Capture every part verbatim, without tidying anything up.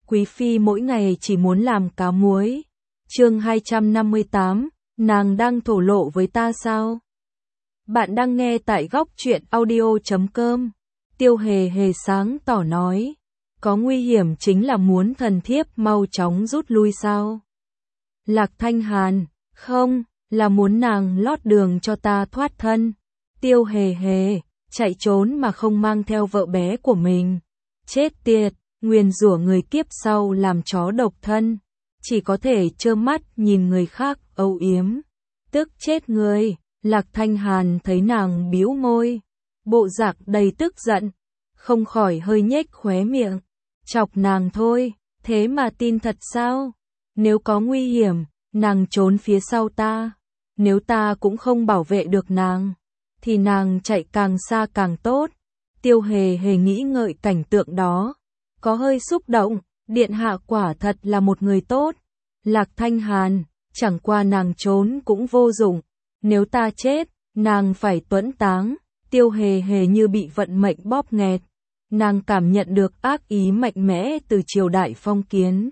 Quý phi mỗi ngày chỉ muốn làm cá muối. Chương hai trăm năm mươi tám, nàng đang thổ lộ với ta sao? Bạn đang nghe tại góc truyện audio chấm com. Tiêu Hề Hề sáng tỏ nói, có nguy hiểm chính là muốn thần thiếp mau chóng rút lui sao? Lạc Thanh Hàn, không, là muốn nàng lót đường cho ta thoát thân. Tiêu Hề Hề, chạy trốn mà không mang theo vợ bé của mình. Chết tiệt, nguyền rủa người kiếp sau làm chó độc thân, chỉ có thể trơ mắt nhìn người khác âu yếm. Tức chết người. Lạc Thanh Hàn thấy nàng bĩu môi, bộ dạng đầy tức giận, không khỏi hơi nhếch khóe miệng. Chọc nàng thôi, thế mà tin thật sao? Nếu có nguy hiểm, nàng trốn phía sau ta. Nếu ta cũng không bảo vệ được nàng, thì nàng chạy càng xa càng tốt. Tiêu Hề Hề nghĩ ngợi cảnh tượng đó, có hơi xúc động. Điện hạ quả thật là một người tốt. Lạc Thanh Hàn, chẳng qua nàng trốn cũng vô dụng. Nếu ta chết, nàng phải tuẫn táng. Tiêu Hề Hề như bị vận mệnh bóp nghẹt. Nàng cảm nhận được ác ý mạnh mẽ từ triều đại phong kiến.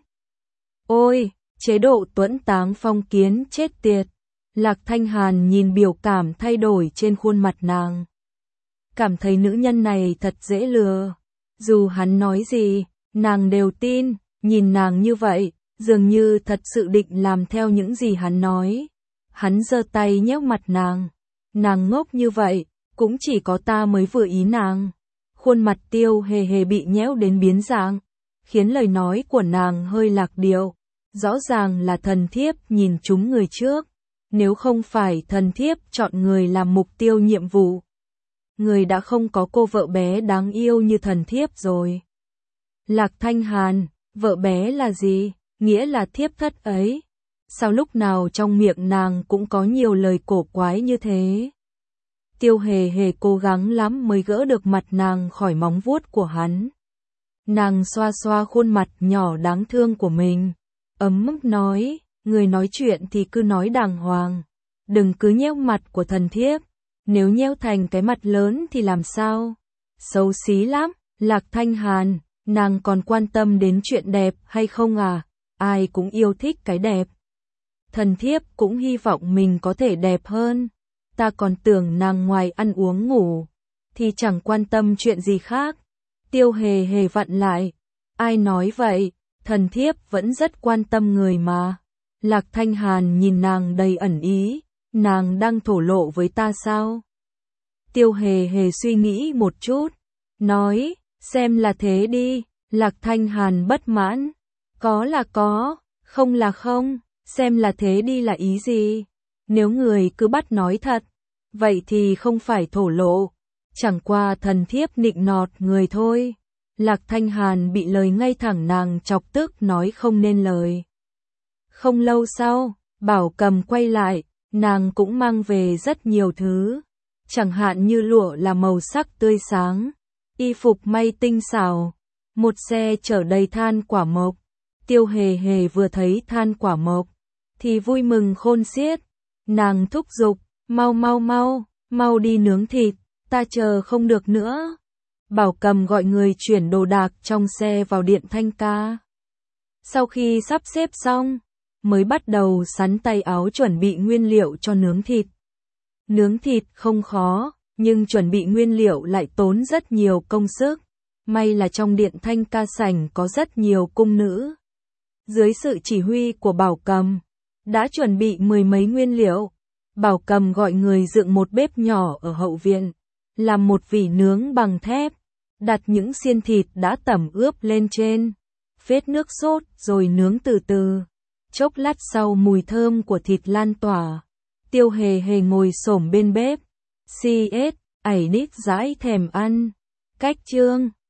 Ôi, chế độ tuẫn táng phong kiến chết tiệt. Lạc Thanh Hàn nhìn biểu cảm thay đổi trên khuôn mặt nàng, cảm thấy nữ nhân này thật dễ lừa. Dù hắn nói gì, nàng đều tin. Nhìn nàng như vậy, dường như thật sự định làm theo những gì hắn nói. Hắn giơ tay nhéo mặt nàng. Nàng ngốc như vậy, cũng chỉ có ta mới vừa ý nàng. Khuôn mặt Tiêu Hề Hề bị nhéo đến biến dạng, khiến lời nói của nàng hơi lạc điệu. Rõ ràng là thần thiếp nhìn trúng người trước. Nếu không phải thần thiếp chọn người làm mục tiêu nhiệm vụ, người đã không có cô vợ bé đáng yêu như thần thiếp rồi. Lạc Thanh Hàn, vợ bé là gì? Nghĩa là thiếp thất ấy. Sao lúc nào trong miệng nàng cũng có nhiều lời cổ quái như thế? Tiêu Hề Hề cố gắng lắm mới gỡ được mặt nàng khỏi móng vuốt của hắn. Nàng xoa xoa khuôn mặt nhỏ đáng thương của mình, ấm ức nói, người nói chuyện thì cứ nói đàng hoàng, đừng cứ nhéo mặt của thần thiếp. Nếu nhéo thành cái mặt lớn thì làm sao? Xấu xí lắm. Lạc Thanh Hàn, nàng còn quan tâm đến chuyện đẹp hay không à? Ai cũng yêu thích cái đẹp. Thần thiếp cũng hy vọng mình có thể đẹp hơn. Ta còn tưởng nàng ngoài ăn uống ngủ thì chẳng quan tâm chuyện gì khác. Tiêu Hề Hề vặn lại. Ai nói vậy? Thần thiếp vẫn rất quan tâm người mà. Lạc Thanh Hàn nhìn nàng đầy ẩn ý. Nàng đang thổ lộ với ta sao? Tiêu Hề Hề suy nghĩ một chút, nói, xem là thế đi. Lạc Thanh Hàn bất mãn. Có là có, không là không. Xem là thế đi là ý gì? Nếu người cứ bắt nói thật, vậy thì không phải thổ lộ. Chẳng qua thần thiếp nịnh nọt người thôi. Lạc Thanh Hàn bị lời ngay thẳng nàng chọc tức nói không nên lời. Không lâu sau, Bảo Cầm quay lại, nàng cũng mang về rất nhiều thứ. Chẳng hạn như lụa là màu sắc tươi sáng, y phục may tinh xảo, một xe chở đầy than quả mộc. Tiêu Hề Hề vừa thấy than quả mộc thì vui mừng khôn xiết. Nàng thúc giục, mau mau mau, mau đi nướng thịt, ta chờ không được nữa. Bảo Cầm gọi người chuyển đồ đạc trong xe vào điện thanh ca. Sau khi sắp xếp xong, mới bắt đầu sắn tay áo chuẩn bị nguyên liệu cho nướng thịt. Nướng thịt không khó, nhưng chuẩn bị nguyên liệu lại tốn rất nhiều công sức. May là trong điện thanh ca sảnh có rất nhiều cung nữ. Dưới sự chỉ huy của Bảo Cầm, đã chuẩn bị mười mấy nguyên liệu. Bảo Cầm gọi người dựng một bếp nhỏ ở hậu viện, làm một vỉ nướng bằng thép, đặt những xiên thịt đã tẩm ướp lên trên, phết nước sốt rồi nướng từ từ. Chốc lát sau mùi thơm của thịt lan tỏa. Tiêu Hề Hề ngồi xổm bên bếp. xê ét, ảy nít dãi thèm ăn. Cách chương